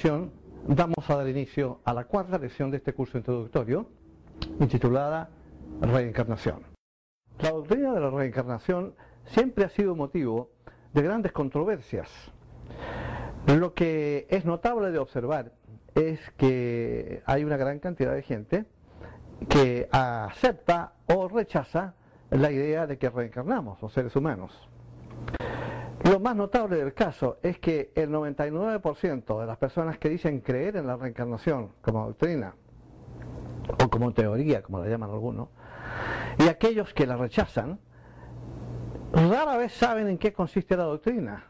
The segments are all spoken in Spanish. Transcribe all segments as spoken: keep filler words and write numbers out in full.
ocasión vamos a dar inicio a la cuarta lección de este curso introductorio, intitulada Reencarnación. La doctrina de la reencarnación siempre ha sido motivo de grandes controversias. Lo que es notable de observar es que hay una gran cantidad de gente que acepta o rechaza la idea de que reencarnamos, los seres humanos. Lo más notable del caso es que el noventa y nueve por ciento de las personas que dicen creer en la reencarnación como doctrina, o como teoría, como la llaman algunos, y aquellos que la rechazan, rara vez saben en qué consiste la doctrina.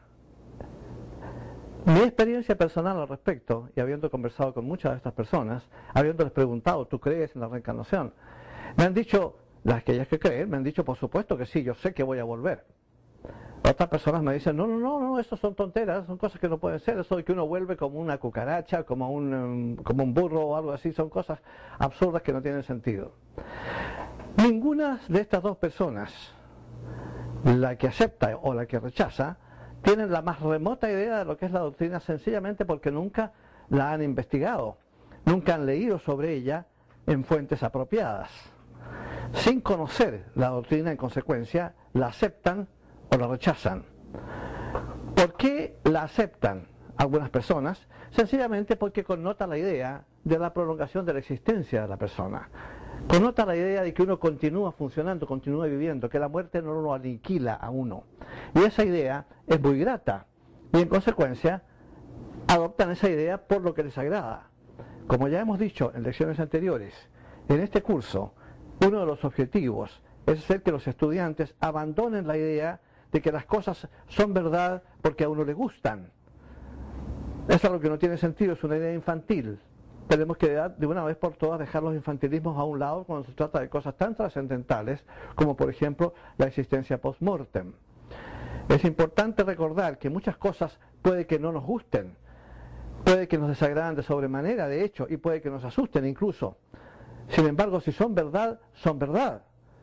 Mi experiencia personal al respecto, y habiendo conversado con muchas de estas personas, habiéndoles preguntado, ¿tú crees en la reencarnación?, me han dicho, las aquellas que creen, me han dicho, por supuesto que sí, yo sé que voy a volver. Otras personas me dicen, no, no, no, no, eso son tonteras, son cosas que no pueden ser, eso de que uno vuelve como una cucaracha, como un, um, como un burro o algo así, son cosas absurdas que no tienen sentido. Ninguna de estas dos personas, la que acepta o la que rechaza, tienen la más remota idea de lo que es la doctrina, sencillamente porque nunca la han investigado, nunca han leído sobre ella en fuentes apropiadas. Sin conocer la doctrina, en consecuencia, la aceptan o la rechazan. ¿Por qué la aceptan algunas personas? Sencillamente porque connota la idea de la prolongación de la existencia de la persona. Connota la idea de que uno continúa funcionando, continúa viviendo, que la muerte no lo aniquila a uno. Y esa idea es muy grata. Y en consecuencia, adoptan esa idea por lo que les agrada. Como ya hemos dicho en lecciones anteriores, en este curso, uno de los objetivos es hacer que los estudiantes abandonen la idea de que las cosas son verdad porque a uno le gustan. Eso es algo que no tiene sentido, es una idea infantil. Tenemos que de una vez por todas dejar los infantilismos a un lado cuando se trata de cosas tan trascendentales como, por ejemplo, la existencia post-mortem. Es importante recordar que muchas cosas puede que no nos gusten, puede que nos desagraden de sobremanera, de hecho, y puede que nos asusten incluso. Sin embargo, si son verdad, son verdad.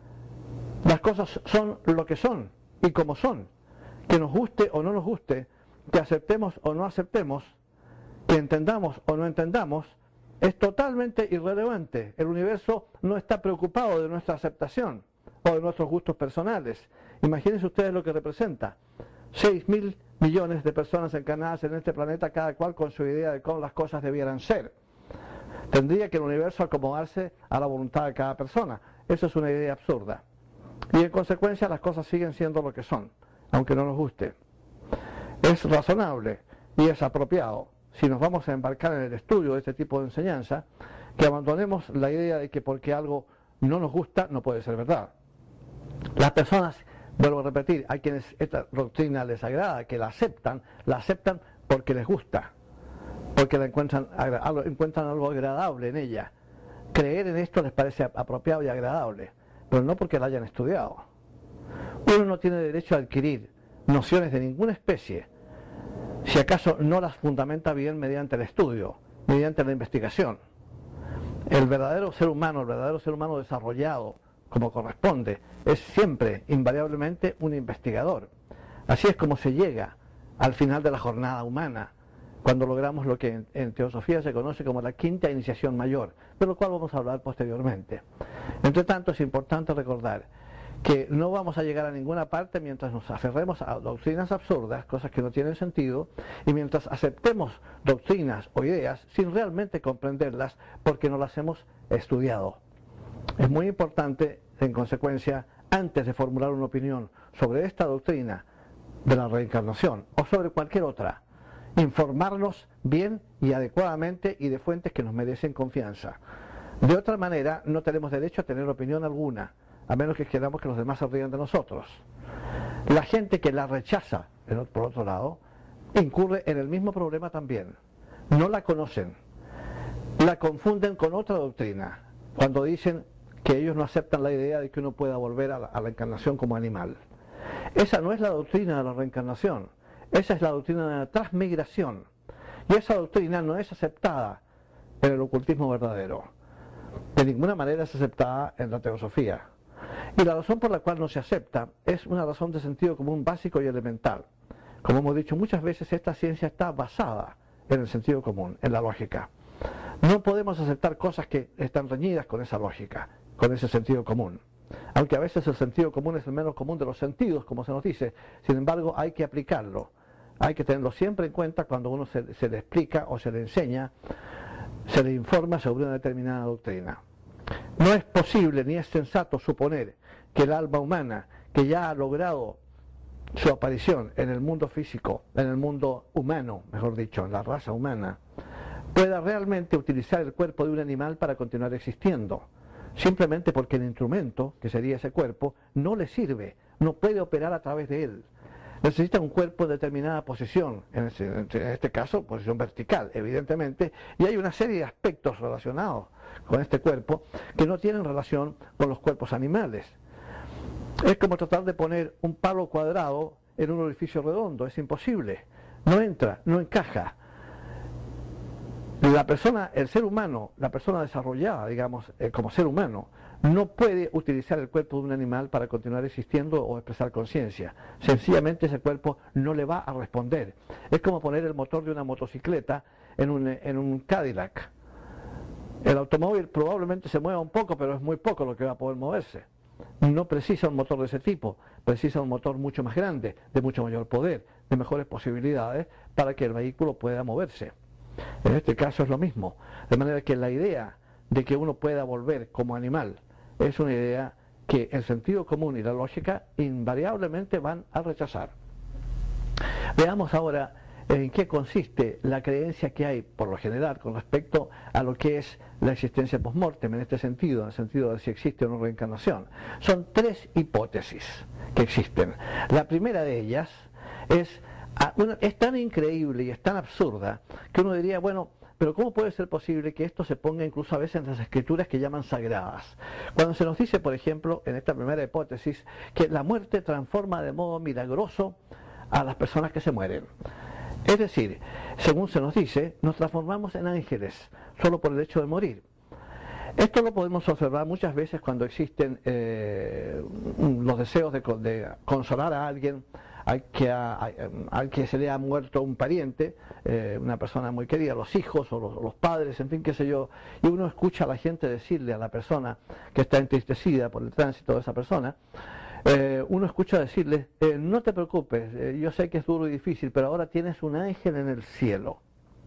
Las cosas son lo que son y como son. Que nos guste o no nos guste, que aceptemos o no aceptemos, que entendamos o no entendamos, es totalmente irrelevante. El universo no está preocupado de nuestra aceptación o de nuestros gustos personales. Imagínense ustedes lo que representa. seis mil millones de personas encarnadas en este planeta, cada cual con su idea de cómo las cosas debieran ser. Tendría que el universo acomodarse a la voluntad de cada persona. Eso es una idea absurda. Y en consecuencia las cosas siguen siendo lo que son, aunque no nos guste. Es razonable y es apropiado, si nos vamos a embarcar en el estudio de este tipo de enseñanza, que abandonemos la idea de que porque algo no nos gusta no puede ser verdad. Las personas, vuelvo a repetir, hay quienes esta doctrina les agrada, que la aceptan, la aceptan porque les gusta, porque la encuentran, encuentran algo agradable en ella. Creer en esto les parece apropiado y agradable, pero no porque la hayan estudiado. Uno no tiene derecho a adquirir nociones de ninguna especie, si acaso no las fundamenta bien mediante el estudio, mediante la investigación. El verdadero ser humano, el verdadero ser humano desarrollado, como corresponde, es siempre, invariablemente, un investigador. Así es como se llega al final de la jornada humana, cuando logramos lo que en, en teosofía se conoce como la quinta iniciación mayor, de lo cual vamos a hablar posteriormente. Entre tanto, es importante recordar que no vamos a llegar a ninguna parte mientras nos aferremos a doctrinas absurdas, cosas que no tienen sentido, y mientras aceptemos doctrinas o ideas sin realmente comprenderlas porque no las hemos estudiado. Es muy importante, en consecuencia, antes de formular una opinión sobre esta doctrina de la reencarnación o sobre cualquier otra, informarnos bien y adecuadamente y de fuentes que nos merecen confianza. De otra manera, no tenemos derecho a tener opinión alguna, a menos que queramos que los demás se rían de nosotros. La gente que la rechaza, por otro lado, incurre en el mismo problema también. No la conocen, la confunden con otra doctrina, cuando dicen que ellos no aceptan la idea de que uno pueda volver a la, a la encarnación como animal. Esa no es la doctrina de la reencarnación, esa es la doctrina de la transmigración, y esa doctrina no es aceptada en el ocultismo verdadero, de ninguna manera es aceptada en la teosofía. Y la razón por la cual no se acepta es una razón de sentido común básico y elemental. Como hemos dicho muchas veces, esta ciencia está basada en el sentido común, en la lógica. No podemos aceptar cosas que están reñidas con esa lógica, con ese sentido común. Aunque a veces el sentido común es el menos común de los sentidos, como se nos dice, sin embargo hay que aplicarlo. Hay que tenerlo siempre en cuenta cuando uno se, se le explica o se le enseña, se le informa sobre una determinada doctrina. No es posible ni es sensato suponer que el alma humana, que ya ha logrado su aparición en el mundo físico, en el mundo humano, mejor dicho, en la raza humana, pueda realmente utilizar el cuerpo de un animal para continuar existiendo, simplemente porque el instrumento, que sería ese cuerpo, no le sirve, no puede operar a través de él. Necesita un cuerpo en determinada posición, en este, en este caso posición vertical, evidentemente, y hay una serie de aspectos relacionados con este cuerpo que no tienen relación con los cuerpos animales. Es como tratar de poner un palo cuadrado en un orificio redondo, es imposible, no entra, no encaja. La persona, el ser humano, la persona desarrollada, digamos, eh, como ser humano, no puede utilizar el cuerpo de un animal para continuar existiendo o expresar conciencia. Sencillamente ese cuerpo no le va a responder. Es como poner el motor de una motocicleta en un, en un Cadillac. El automóvil probablemente se mueva un poco, pero es muy poco lo que va a poder moverse. No precisa un motor de ese tipo, precisa un motor mucho más grande, de mucho mayor poder, de mejores posibilidades para que el vehículo pueda moverse. En este caso es lo mismo, de manera que la idea de que uno pueda volver como animal es una idea que el sentido común y la lógica invariablemente van a rechazar. Veamos ahora en qué consiste la creencia que hay, por lo general, con respecto a lo que es la existencia post-mortem, en este sentido, en el sentido de si existe o no reencarnación. Son tres hipótesis que existen. La primera de ellas es, es tan increíble y es tan absurda que uno diría, bueno, pero ¿cómo puede ser posible que esto se ponga incluso a veces en las escrituras que llaman sagradas? Cuando se nos dice, por ejemplo, en esta primera hipótesis, que la muerte transforma de modo milagroso a las personas que se mueren. Es decir, según se nos dice, nos transformamos en ángeles solo por el hecho de morir. Esto lo podemos observar muchas veces cuando existen eh, los deseos de, de consolar a alguien al que, a, al que se le ha muerto un pariente, eh, una persona muy querida, los hijos o los, los padres, en fin, qué sé yo, y uno escucha a la gente decirle a la persona que está entristecida por el tránsito de esa persona, Eh, uno escucha decirle, eh, no te preocupes, eh, yo sé que es duro y difícil, pero ahora tienes un ángel en el cielo.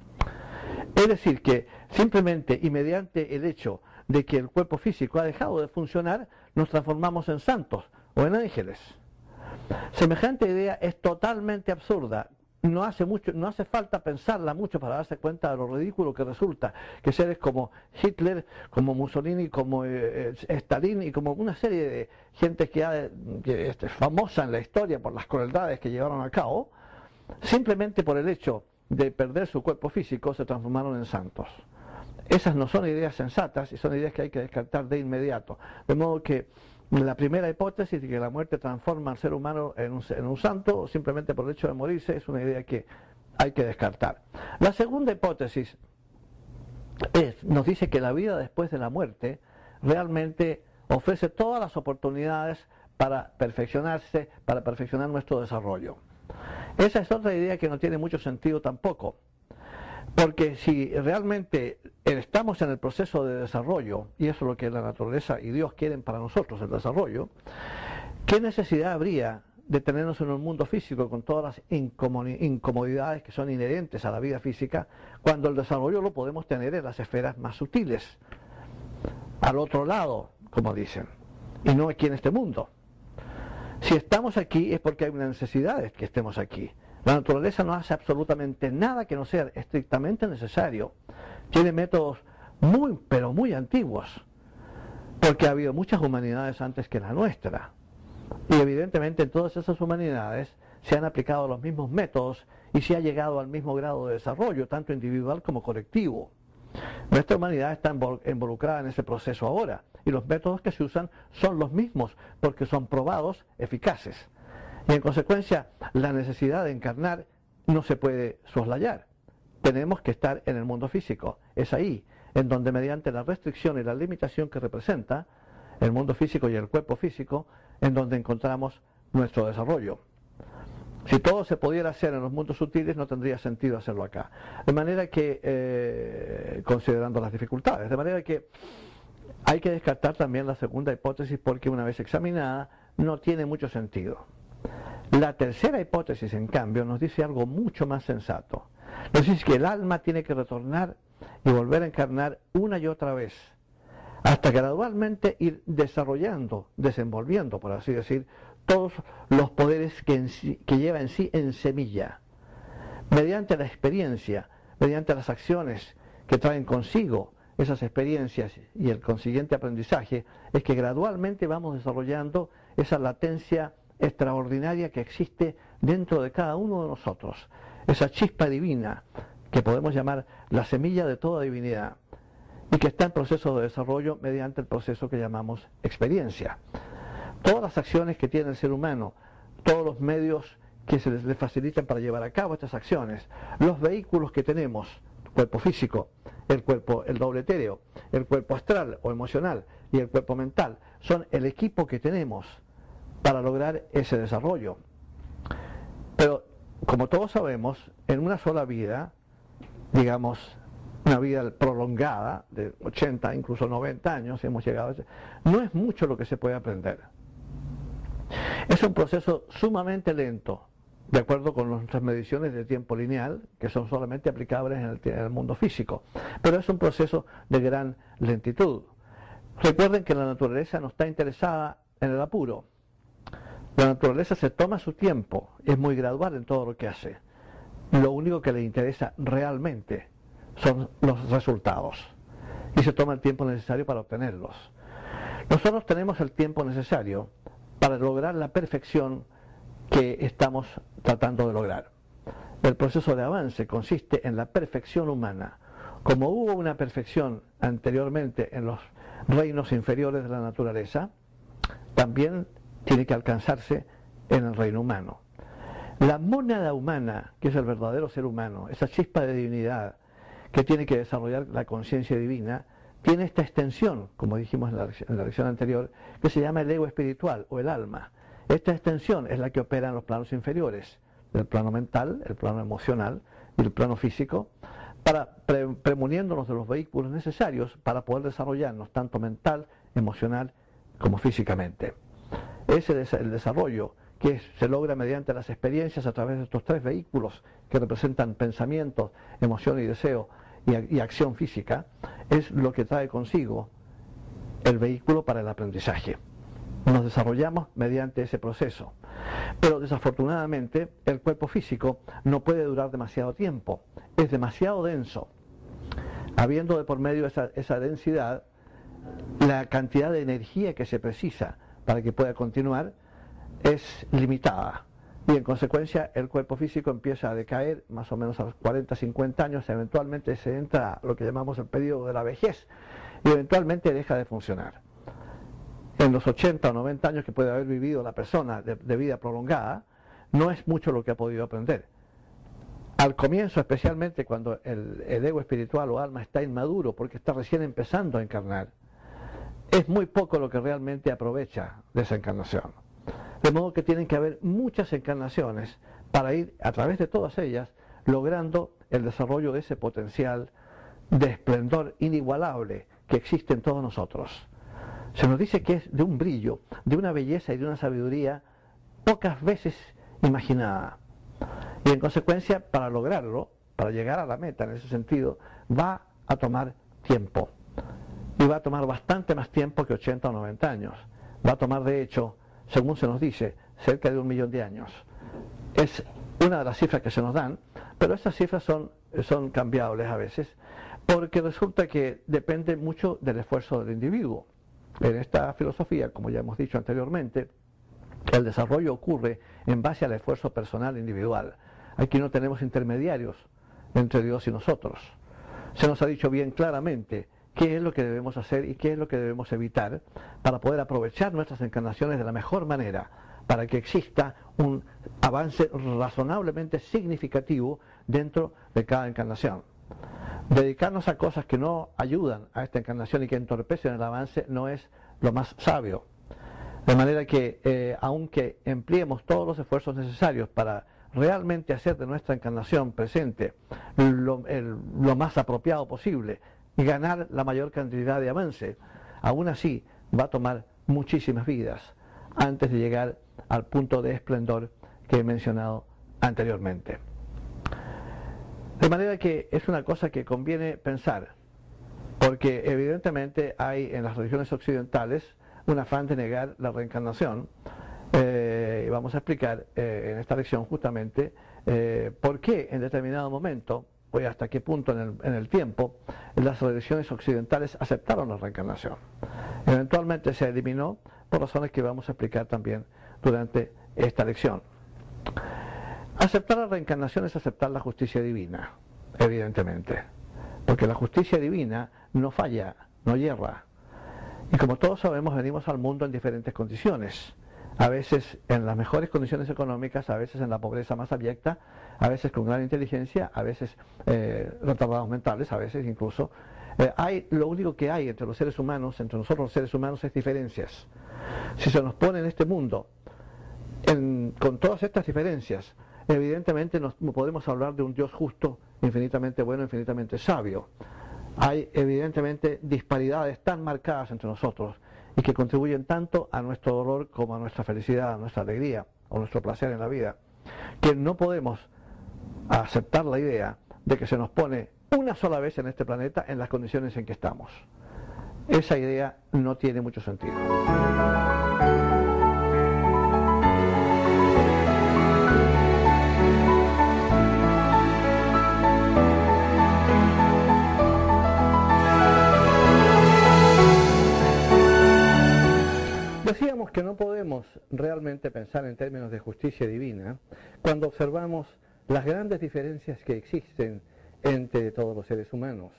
Es decir, que simplemente y mediante el hecho de que el cuerpo físico ha dejado de funcionar, nos transformamos en santos o en ángeles. Semejante idea es totalmente absurda. No hace mucho, no hace falta pensarla mucho para darse cuenta de lo ridículo que resulta que seres como Hitler, como Mussolini, como eh, Stalin y como una serie de gente que, ha, que es famosa en la historia por las crueldades que llevaron a cabo, simplemente por el hecho de perder su cuerpo físico se transformaron en santos. Esas no son ideas sensatas y son ideas que hay que descartar de inmediato. De modo que la primera hipótesis de que la muerte transforma al ser humano en un, en un santo, simplemente por el hecho de morirse, es una idea que hay que descartar. La segunda hipótesis es, nos dice que la vida después de la muerte realmente ofrece todas las oportunidades para perfeccionarse, para perfeccionar nuestro desarrollo. Esa es otra idea que no tiene mucho sentido tampoco. Porque si realmente estamos en el proceso de desarrollo, y eso es lo que la naturaleza y Dios quieren para nosotros, el desarrollo, ¿qué necesidad habría de tenernos en un mundo físico con todas las incomodidades que son inherentes a la vida física, cuando el desarrollo lo podemos tener en las esferas más sutiles, al otro lado, como dicen, y no aquí en este mundo? Si estamos aquí es porque hay una necesidad de que estemos aquí. La naturaleza no hace absolutamente nada que no sea estrictamente necesario. Tiene métodos muy, pero muy antiguos, porque ha habido muchas humanidades antes que la nuestra. Y evidentemente en todas esas humanidades se han aplicado los mismos métodos y se ha llegado al mismo grado de desarrollo, tanto individual como colectivo. Nuestra humanidad está involucrada en ese proceso ahora, y los métodos que se usan son los mismos, porque son probados eficaces. Y en consecuencia, la necesidad de encarnar no se puede soslayar. Tenemos que estar en el mundo físico. Es ahí, en donde mediante la restricción y la limitación que representa el mundo físico y el cuerpo físico, en donde encontramos nuestro desarrollo. Si todo se pudiera hacer en los mundos sutiles, no tendría sentido hacerlo acá. De manera que, eh, considerando las dificultades, de manera que hay que descartar también la segunda hipótesis porque una vez examinada no tiene mucho sentido. La tercera hipótesis, en cambio, nos dice algo mucho más sensato. Nos dice que el alma tiene que retornar y volver a encarnar una y otra vez, hasta gradualmente ir desarrollando, desenvolviendo, por así decir, todos los poderes que, en sí, que lleva en sí en semilla, mediante la experiencia, mediante las acciones que traen consigo esas experiencias y el consiguiente aprendizaje, es que gradualmente vamos desarrollando esa latencia extraordinaria que existe dentro de cada uno de nosotros, esa chispa divina que podemos llamar la semilla de toda divinidad y que está en proceso de desarrollo mediante el proceso que llamamos experiencia. Todas las acciones que tiene el ser humano, todos los medios que se les, les facilitan para llevar a cabo estas acciones, los vehículos que tenemos, el cuerpo físico, el cuerpo, el doble etéreo, el cuerpo astral o emocional y el cuerpo mental, son el equipo que tenemos para lograr ese desarrollo. Pero, como todos sabemos, en una sola vida, digamos, una vida prolongada, de ochenta, incluso noventa años, hemos llegado a ese, no es mucho lo que se puede aprender. Es un proceso sumamente lento, de acuerdo con nuestras mediciones de tiempo lineal, que son solamente aplicables en el, en el mundo físico, pero es un proceso de gran lentitud. Recuerden que la naturaleza no está interesada en el apuro. La naturaleza se toma su tiempo, es muy gradual en todo lo que hace. Lo único que le interesa realmente son los resultados y se toma el tiempo necesario para obtenerlos. Nosotros tenemos el tiempo necesario para lograr la perfección que estamos tratando de lograr. El proceso de avance consiste en la perfección humana. Como hubo una perfección anteriormente en los reinos inferiores de la naturaleza, también tiene que alcanzarse en el reino humano. La mónada humana, que es el verdadero ser humano, esa chispa de divinidad que tiene que desarrollar la conciencia divina, tiene esta extensión, como dijimos en la, en la lección anterior, que se llama el ego espiritual o el alma. Esta extensión es la que opera en los planos inferiores, el plano mental, el plano emocional y el plano físico, para pre premoniéndonos de los vehículos necesarios para poder desarrollarnos tanto mental, emocional como físicamente. Ese es el desarrollo que se logra mediante las experiencias a través de estos tres vehículos que representan pensamiento, emoción y deseo y, y acción física, es lo que trae consigo el vehículo para el aprendizaje. Nos desarrollamos mediante ese proceso. Pero desafortunadamente el cuerpo físico no puede durar demasiado tiempo, es demasiado denso. Habiendo de por medio esa, esa densidad, la cantidad de energía que se precisa para que pueda continuar es limitada y en consecuencia el cuerpo físico empieza a decaer más o menos a los cuarenta, cincuenta años, eventualmente se entra a lo que llamamos el periodo de la vejez y eventualmente deja de funcionar. En los ochenta o noventa años que puede haber vivido la persona de, de vida prolongada, no es mucho lo que ha podido aprender. Al comienzo, especialmente cuando el, el ego espiritual o alma está inmaduro porque está recién empezando a encarnar, es muy poco lo que realmente aprovecha de esa encarnación. De modo que tienen que haber muchas encarnaciones para ir a través de todas ellas logrando el desarrollo de ese potencial de esplendor inigualable que existe en todos nosotros. Se nos dice que es de un brillo, de una belleza y de una sabiduría pocas veces imaginada. Y en consecuencia, para lograrlo, para llegar a la meta en ese sentido, va a tomar tiempo. Y va a tomar bastante más tiempo que ochenta o noventa años. Va a tomar, de hecho, según se nos dice, cerca de un millón de años. Es una de las cifras que se nos dan, pero estas cifras son, son cambiables a veces, porque resulta que depende mucho del esfuerzo del individuo. En esta filosofía, como ya hemos dicho anteriormente, el desarrollo ocurre en base al esfuerzo personal individual. Aquí no tenemos intermediarios entre Dios y nosotros. Se nos ha dicho bien claramente qué es lo que debemos hacer y qué es lo que debemos evitar para poder aprovechar nuestras encarnaciones de la mejor manera, para que exista un avance razonablemente significativo dentro de cada encarnación. Dedicarnos a cosas que no ayudan a esta encarnación y que entorpecen el avance no es lo más sabio. De manera que, eh, aunque empleemos todos los esfuerzos necesarios para realmente hacer de nuestra encarnación presente lo, el, lo más apropiado posible y ganar la mayor cantidad de avance, aún así va a tomar muchísimas vidas antes de llegar al punto de esplendor que he mencionado anteriormente. De manera que es una cosa que conviene pensar, porque evidentemente hay en las religiones occidentales un afán de negar la reencarnación, eh, y vamos a explicar eh, en esta lección justamente eh, por qué en determinado momento, o hasta qué punto en el, en el tiempo, las religiones occidentales aceptaron la reencarnación. Eventualmente se eliminó por razones que vamos a explicar también durante esta lección. Aceptar la reencarnación es aceptar la justicia divina, evidentemente, porque la justicia divina no falla, no yerra. Y como todos sabemos, venimos al mundo en diferentes condiciones, a veces en las mejores condiciones económicas, a veces en la pobreza más abyecta, a veces con gran inteligencia, a veces eh, retardados mentales, a veces incluso. Eh, hay, lo único que hay entre los seres humanos, entre nosotros los seres humanos, es diferencias. Si se nos pone en este mundo en, con todas estas diferencias, evidentemente no podemos hablar de un Dios justo, infinitamente bueno, infinitamente sabio. Hay evidentemente disparidades tan marcadas entre nosotros y que contribuyen tanto a nuestro dolor como a nuestra felicidad, a nuestra alegría, a nuestro placer en la vida, que no podemos aceptar la idea de que se nos pone una sola vez en este planeta en las condiciones en que estamos. Esa idea no tiene mucho sentido. Decíamos que no podemos realmente pensar en términos de justicia divina cuando observamos las grandes diferencias que existen entre todos los seres humanos.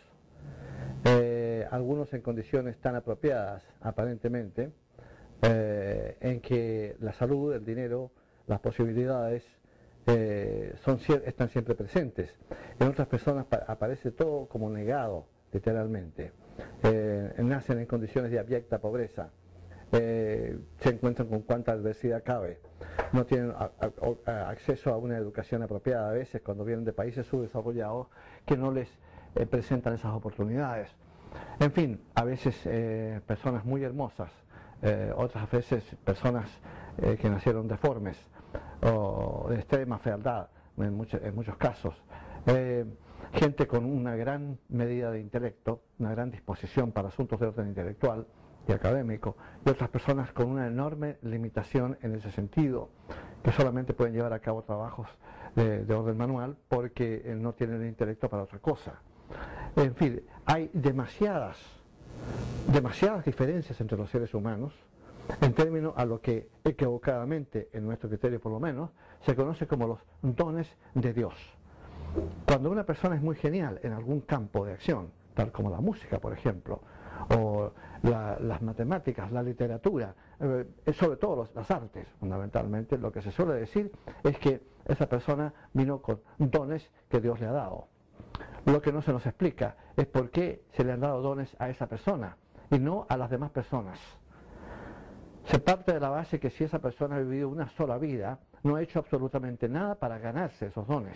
Eh, algunos en condiciones tan apropiadas, aparentemente, eh, en que la salud, el dinero, las posibilidades eh, son, están siempre presentes. En otras personas aparece todo como negado, literalmente. Eh, nacen en condiciones de abyecta pobreza. Eh, se encuentran con cuánta adversidad cabe, no tienen a, a, a acceso a una educación apropiada a veces cuando vienen de países subdesarrollados que no les eh, presentan esas oportunidades. En fin, a veces eh, personas muy hermosas, eh, otras veces personas eh, que nacieron deformes o de extrema fealdad en, mucho, en muchos casos. Eh, gente con una gran medida de intelecto, una gran disposición para asuntos de orden intelectual y académico, y otras personas con una enorme limitación en ese sentido, que solamente pueden llevar a cabo trabajos de, de orden manual porque eh, no tienen el intelecto para otra cosa. En fin, hay demasiadas, demasiadas diferencias entre los seres humanos en términos a lo que equivocadamente, en nuestro criterio por lo menos, se conoce como los dones de Dios. Cuando una persona es muy genial en algún campo de acción, tal como la música, por ejemplo, o la, las matemáticas, la literatura, eh, sobre todo los, las artes, fundamentalmente, lo que se suele decir es que esa persona vino con dones que Dios le ha dado. Lo que no se nos explica es por qué se le han dado dones a esa persona y no a las demás personas. Se parte de la base que si esa persona ha vivido una sola vida, no ha hecho absolutamente nada para ganarse esos dones.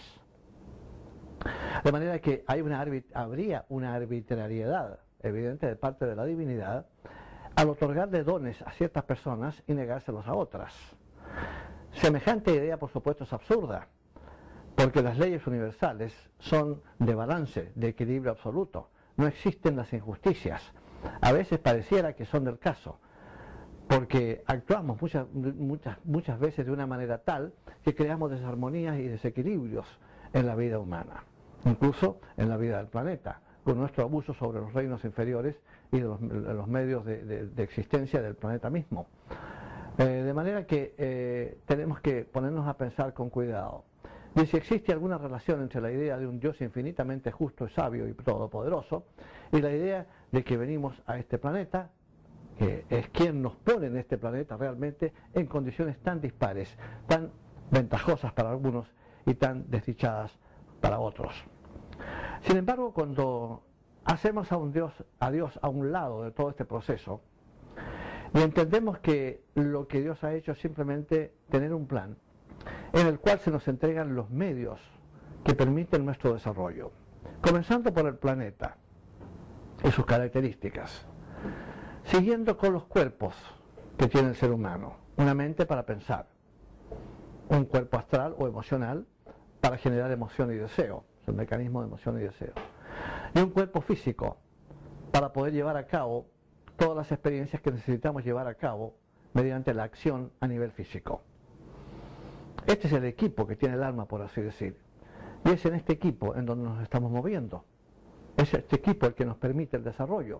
De manera que hay una habría una arbitrariedad evidente de parte de la divinidad al otorgarle dones a ciertas personas y negárselos a otras. Semejante idea, por supuesto, es absurda, porque las leyes universales son de balance, de equilibrio absoluto. No existen las injusticias. A veces pareciera que son del caso, porque actuamos muchas, muchas, muchas veces de una manera tal que creamos desarmonías y desequilibrios en la vida humana, incluso en la vida del planeta, con nuestro abuso sobre los reinos inferiores y de los, de los medios de, de, de existencia del planeta mismo. Eh, de manera que eh, tenemos que ponernos a pensar con cuidado. Y si existe alguna relación entre la idea de un Dios infinitamente justo, sabio y todopoderoso, y la idea de que venimos a este planeta, que es quien nos pone en este planeta realmente en condiciones tan dispares, tan ventajosas para algunos y tan desdichadas para otros. Sin embargo, cuando hacemos a un Dios, a Dios a un lado de todo este proceso, Y entendemos que lo que Dios ha hecho es simplemente tener un plan en el cual se nos entregan los medios que permiten nuestro desarrollo. Comenzando por el planeta y sus características, siguiendo con los cuerpos que tiene el ser humano, una mente para pensar, un cuerpo astral o emocional para generar emoción y deseo, es el mecanismo de emoción y deseo, y un cuerpo físico para poder llevar a cabo todas las experiencias que necesitamos llevar a cabo mediante la acción a nivel físico. Este es el equipo que tiene el alma, por así decir, y es en este equipo en donde nos estamos moviendo. Es este equipo el que nos permite el desarrollo.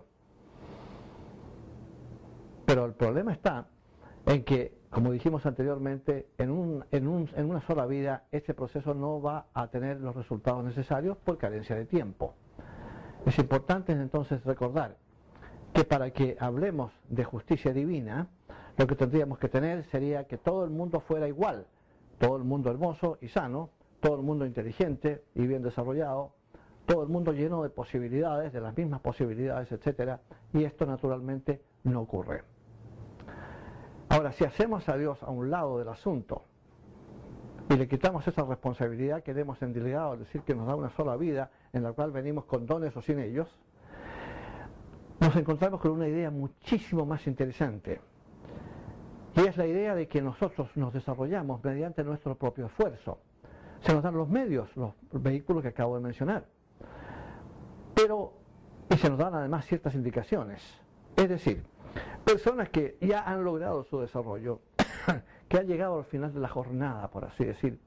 Pero el problema está en que, como dijimos anteriormente, en, un, en, un, en una sola vida este proceso no va a tener los resultados necesarios por carencia de tiempo. Es importante entonces recordar que para que hablemos de justicia divina, lo que tendríamos que tener sería que todo el mundo fuera igual, todo el mundo hermoso y sano, todo el mundo inteligente y bien desarrollado, todo el mundo lleno de posibilidades, de las mismas posibilidades, etcétera, y esto naturalmente no ocurre. Ahora, si hacemos a Dios a un lado del asunto y le quitamos esa responsabilidad que le hemos endelegado, es decir, que nos da una sola vida en la cual venimos con dones o sin ellos, nos encontramos con una idea muchísimo más interesante, y es la idea de que nosotros nos desarrollamos mediante nuestro propio esfuerzo. Se nos dan los medios, los vehículos que acabo de mencionar, pero y se nos dan además ciertas indicaciones, es decir, personas que ya han logrado su desarrollo, que han llegado al final de la jornada, por así decir,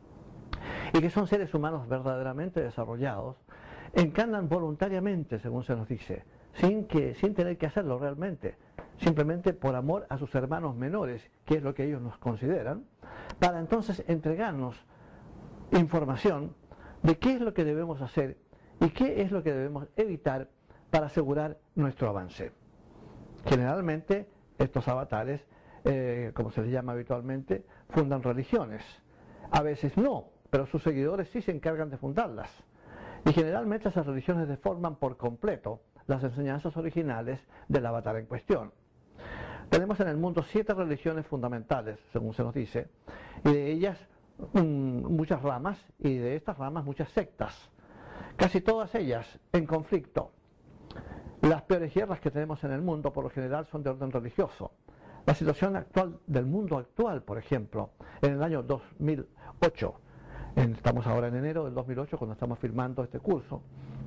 y que son seres humanos verdaderamente desarrollados, encarnan voluntariamente, según se nos dice, sin, que, sin tener que hacerlo realmente, simplemente por amor a sus hermanos menores, que es lo que ellos nos consideran, para entonces entregarnos información de qué es lo que debemos hacer y qué es lo que debemos evitar para asegurar nuestro avance. Generalmente estos avatares, eh, como se les llama habitualmente, fundan religiones. A veces no, pero sus seguidores sí se encargan de fundarlas. Y generalmente esas religiones deforman por completo las enseñanzas originales del avatar en cuestión. Tenemos en el mundo siete religiones fundamentales, según se nos dice, y de ellas um, muchas ramas, y de estas ramas muchas sectas, casi todas ellas en conflicto. Las peores guerras que tenemos en el mundo por lo general son de orden religioso. La situación actual del mundo actual, por ejemplo, en el año dos mil ocho, en, estamos ahora en enero del dos mil ocho cuando estamos filmando este curso,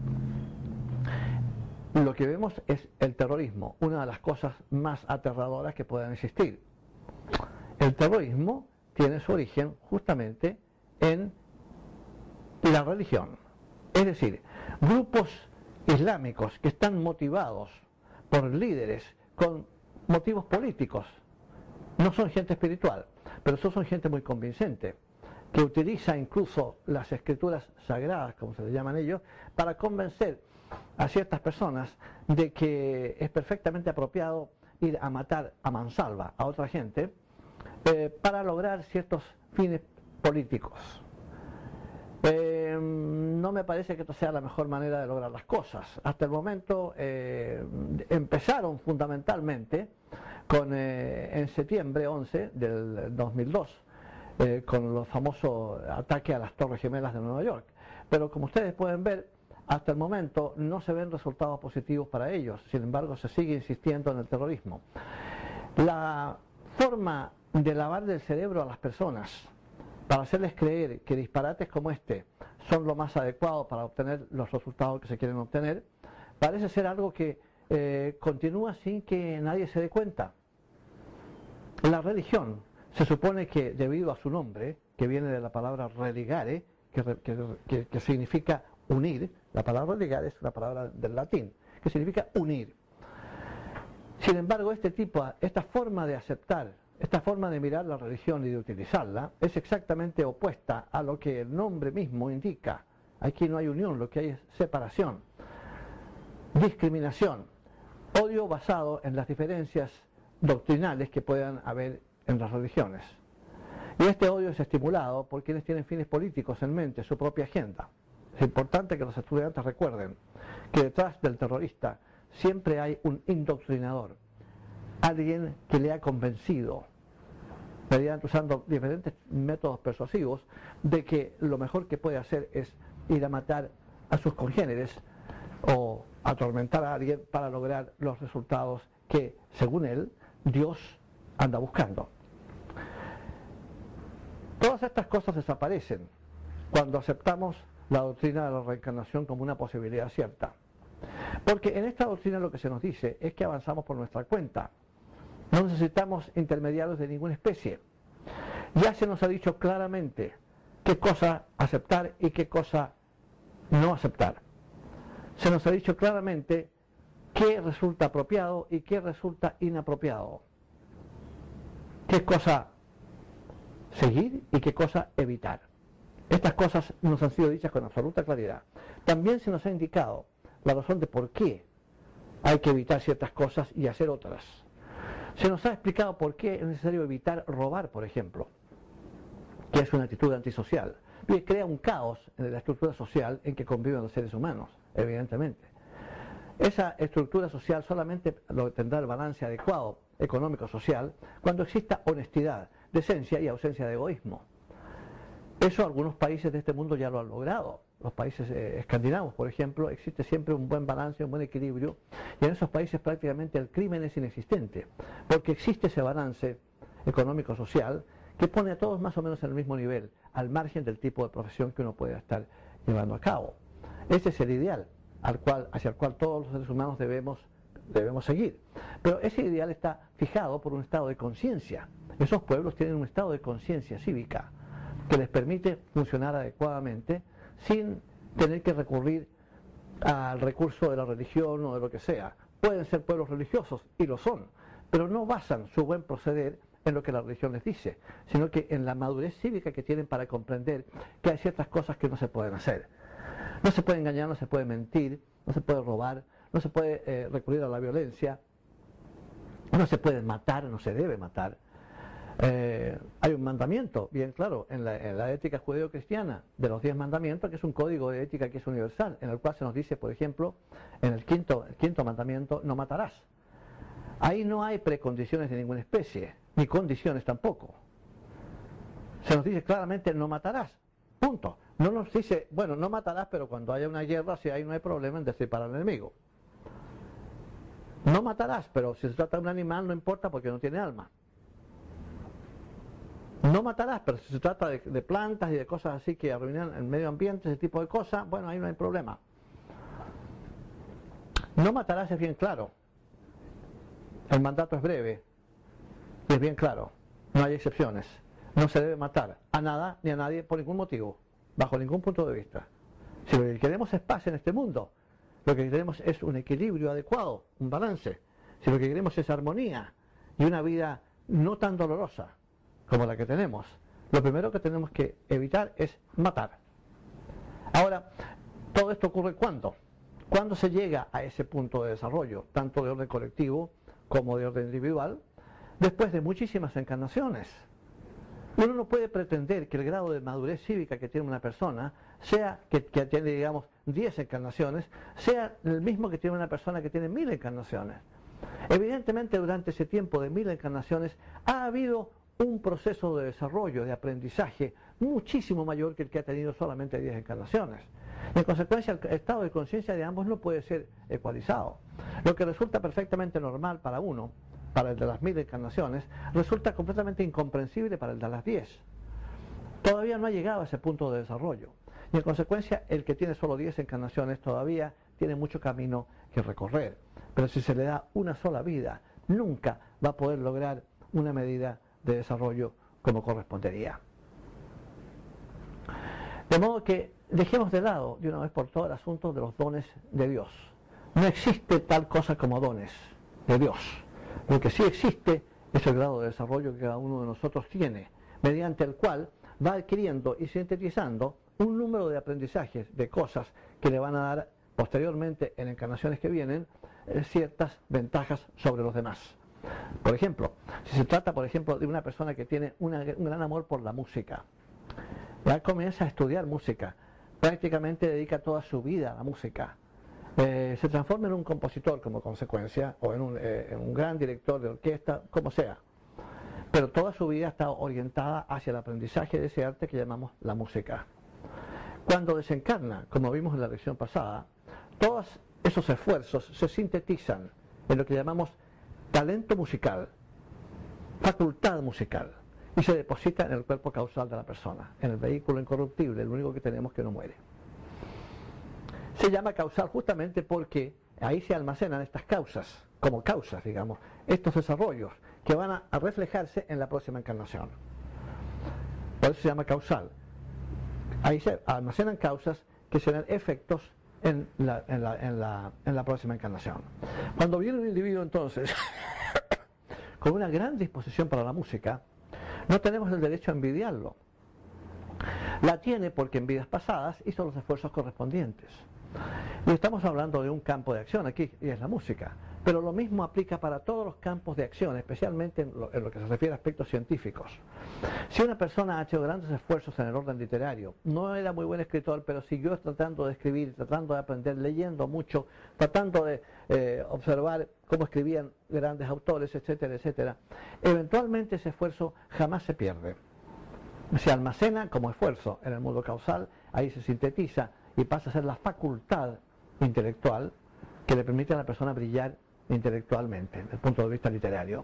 lo que vemos es el terrorismo, una de las cosas más aterradoras que puedan existir. El terrorismo tiene su origen justamente en la religión, es decir, grupos islámicos que están motivados por líderes con motivos políticos. No son gente espiritual, pero eso son gente muy convincente, que utiliza incluso las escrituras sagradas, como se les llaman ellos, para convencer a ciertas personas de que es perfectamente apropiado ir a matar a mansalva a otra gente eh, para lograr ciertos fines políticos. Eh, no me parece que esto sea la mejor manera de lograr las cosas. Hasta el momento eh, empezaron fundamentalmente con, eh, en septiembre once del dos mil dos, eh, con los famosos ataques a las Torres Gemelas de Nueva York. Pero como ustedes pueden ver, hasta el momento no se ven resultados positivos para ellos. Sin embargo, se sigue insistiendo en el terrorismo. La forma de lavar del cerebro a las personas para hacerles creer que disparates como este son lo más adecuado para obtener los resultados que se quieren obtener, parece ser algo que eh, continúa sin que nadie se dé cuenta. La religión se supone que, debido a su nombre, que viene de la palabra religare, que, que, que, que significa unir, la palabra religare es una palabra del latín, que significa unir. Sin embargo, este tipo, esta forma de aceptar, esta forma de mirar la religión y de utilizarla es exactamente opuesta a lo que el nombre mismo indica. Aquí no hay unión, lo que hay es separación, discriminación, odio basado en las diferencias doctrinales que puedan haber en las religiones. Y este odio es estimulado por quienes tienen fines políticos en mente, su propia agenda. Es importante que los estudiantes recuerden que detrás del terrorista siempre hay un indoctrinador. alguien que le ha convencido, mediante usando diferentes métodos persuasivos, de que lo mejor que puede hacer es ir a matar a sus congéneres o atormentar a alguien para lograr los resultados que, según él, Dios anda buscando. Todas estas cosas desaparecen cuando aceptamos la doctrina de la reencarnación como una posibilidad cierta. Porque en esta doctrina lo que se nos dice es que avanzamos por nuestra cuenta. No necesitamos intermediarios de ninguna especie. Ya se nos ha dicho claramente qué cosa aceptar y qué cosa no aceptar. Se nos ha dicho claramente qué resulta apropiado y qué resulta inapropiado. Qué cosa seguir y qué cosa evitar. Estas cosas nos han sido dichas con absoluta claridad. También se nos ha indicado la razón de por qué hay que evitar ciertas cosas y hacer otras. Se nos ha explicado por qué es necesario evitar robar, por ejemplo, que es una actitud antisocial. Y crea un caos en la estructura social en que conviven los seres humanos, evidentemente. Esa estructura social solamente lo tendrá el balance adecuado, económico-social, cuando exista honestidad, decencia y ausencia de egoísmo. Eso algunos países de este mundo ya lo han logrado. Los países eh, escandinavos, por ejemplo, existe siempre un buen balance, un buen equilibrio, y en esos países prácticamente el crimen es inexistente, porque existe ese balance económico-social que pone a todos más o menos en el mismo nivel, al margen del tipo de profesión que uno pueda estar llevando a cabo. Ese es el ideal al cual, hacia el cual todos los seres humanos debemos, debemos seguir. Pero ese ideal está fijado por un estado de conciencia. Esos pueblos tienen un estado de conciencia cívica que les permite funcionar adecuadamente sin tener que recurrir al recurso de la religión o de lo que sea. Pueden ser pueblos religiosos, y lo son, pero no basan su buen proceder en lo que la religión les dice, sino que en la madurez cívica que tienen para comprender que hay ciertas cosas que no se pueden hacer. No se puede engañar, no se puede mentir, no se puede robar, no se puede eh, recurrir a la violencia, no se puede matar, no se debe matar. Eh, hay un mandamiento, bien claro, en la, en la ética judeo-cristiana, de los diez mandamientos, que es un código de ética que es universal, en el cual se nos dice, por ejemplo, en el quinto, el quinto mandamiento, no matarás. Ahí no hay precondiciones de ninguna especie, ni condiciones tampoco. Se nos dice claramente, no matarás, punto. No nos dice, bueno, no matarás, pero cuando haya una guerra, si hay, no hay problema en destripar al enemigo. No matarás, pero si se trata de un animal, no importa porque no tiene alma. No matarás, pero si se trata de, de plantas y de cosas así que arruinan el medio ambiente, ese tipo de cosas, bueno, ahí no hay problema. No matarás es bien claro. El mandato es breve y es bien claro. No hay excepciones. No se debe matar a nada ni a nadie por ningún motivo, bajo ningún punto de vista. Si lo que queremos es paz en este mundo, lo que queremos es un equilibrio adecuado, un balance. Si lo que queremos es armonía y una vida no tan dolorosa como la que tenemos, lo primero que tenemos que evitar es matar. Ahora, todo esto ocurre ¿cuándo? ¿Cuándo se llega a ese punto de desarrollo, tanto de orden colectivo como de orden individual? Después de muchísimas encarnaciones. Uno no puede pretender que el grado de madurez cívica que tiene una persona, sea que, que tiene, digamos, diez encarnaciones, sea el mismo que tiene una persona que tiene mil encarnaciones. Evidentemente, durante ese tiempo de mil encarnaciones ha habido un proceso de desarrollo, de aprendizaje, muchísimo mayor que el que ha tenido solamente diez encarnaciones. En consecuencia, el estado de conciencia de ambos no puede ser ecualizado. Lo que resulta perfectamente normal para uno, para el de las mil encarnaciones, resulta completamente incomprensible para el de las diez. Todavía no ha llegado a ese punto de desarrollo. Y en consecuencia, el que tiene solo diez encarnaciones todavía tiene mucho camino que recorrer. Pero si se le da una sola vida, nunca va a poder lograr una medida de desarrollo como correspondería. De modo que dejemos de lado de una vez por todas el asunto de los dones de Dios. No existe tal cosa como dones de Dios. Lo que sí existe es el grado de desarrollo que cada uno de nosotros tiene, mediante el cual va adquiriendo y sintetizando un número de aprendizajes, de cosas que le van a dar posteriormente en encarnaciones que vienen eh, ciertas ventajas sobre los demás. Por ejemplo, si se trata, por ejemplo, de una persona que tiene una, un gran amor por la música, ya comienza a estudiar música, prácticamente dedica toda su vida a la música, eh, se transforma en un compositor como consecuencia, o en un, eh, en un gran director de orquesta, como sea. Pero toda su vida está orientada hacia el aprendizaje de ese arte que llamamos la música. Cuando desencarna, como vimos en la lección pasada, todos esos esfuerzos se sintetizan en lo que llamamos talento musical, facultad musical, y se deposita en el cuerpo causal de la persona, en el vehículo incorruptible, el único que tenemos que no muere. Se llama causal justamente porque ahí se almacenan estas causas, como causas, digamos, estos desarrollos que van a, a reflejarse en la próxima encarnación. Por eso se llama causal. Ahí se almacenan causas que serán efectos en la, en la, en la, en la próxima encarnación. Cuando viene un individuo entonces con una gran disposición para la música, no tenemos el derecho a envidiarlo. La tiene porque en vidas pasadas hizo los esfuerzos correspondientes. Y estamos hablando de un campo de acción aquí, y es la música. Pero lo mismo aplica para todos los campos de acción, especialmente en lo, en lo que se refiere a aspectos científicos. Si una persona ha hecho grandes esfuerzos en el orden literario, no era muy buen escritor, pero siguió tratando de escribir, tratando de aprender, leyendo mucho, tratando de eh, observar cómo escribían grandes autores, etcétera, etcétera, eventualmente ese esfuerzo jamás se pierde. Se almacena como esfuerzo en el mundo causal, ahí se sintetiza y pasa a ser la facultad intelectual que le permite a la persona brillar intelectualmente, desde el punto de vista literario.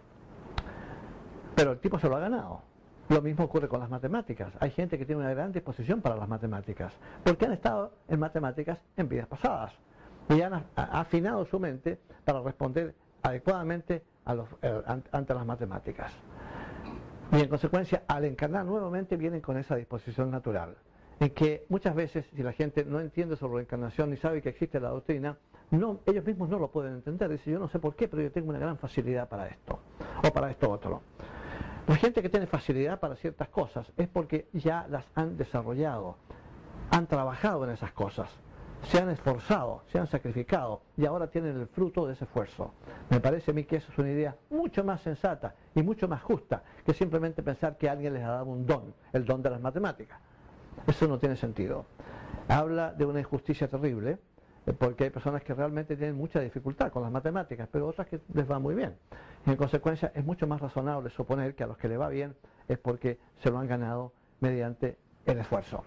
Pero el tipo se lo ha ganado. Lo mismo ocurre con las matemáticas. Hay gente que tiene una gran disposición para las matemáticas, porque han estado en matemáticas en vidas pasadas y han afinado su mente para responder adecuadamente a los, eh, ante las matemáticas. Y en consecuencia, al encarnar nuevamente, vienen con esa disposición natural, en que muchas veces, si la gente no entiende sobre la reencarnación ni sabe que existe la doctrina, no, ellos mismos no lo pueden entender. Dice, yo no sé por qué, pero yo tengo una gran facilidad para esto, o para esto otro. La gente que tiene facilidad para ciertas cosas es porque ya las han desarrollado, han trabajado en esas cosas, se han esforzado, se han sacrificado y ahora tienen el fruto de ese esfuerzo. Me parece a mí que eso es una idea mucho más sensata y mucho más justa que simplemente pensar que alguien les ha dado un don, el don de las matemáticas. Eso no tiene sentido. Habla de una injusticia terrible, porque hay personas que realmente tienen mucha dificultad con las matemáticas, pero otras que les va muy bien. Y en consecuencia es mucho más razonable suponer que a los que les va bien es porque se lo han ganado mediante el esfuerzo.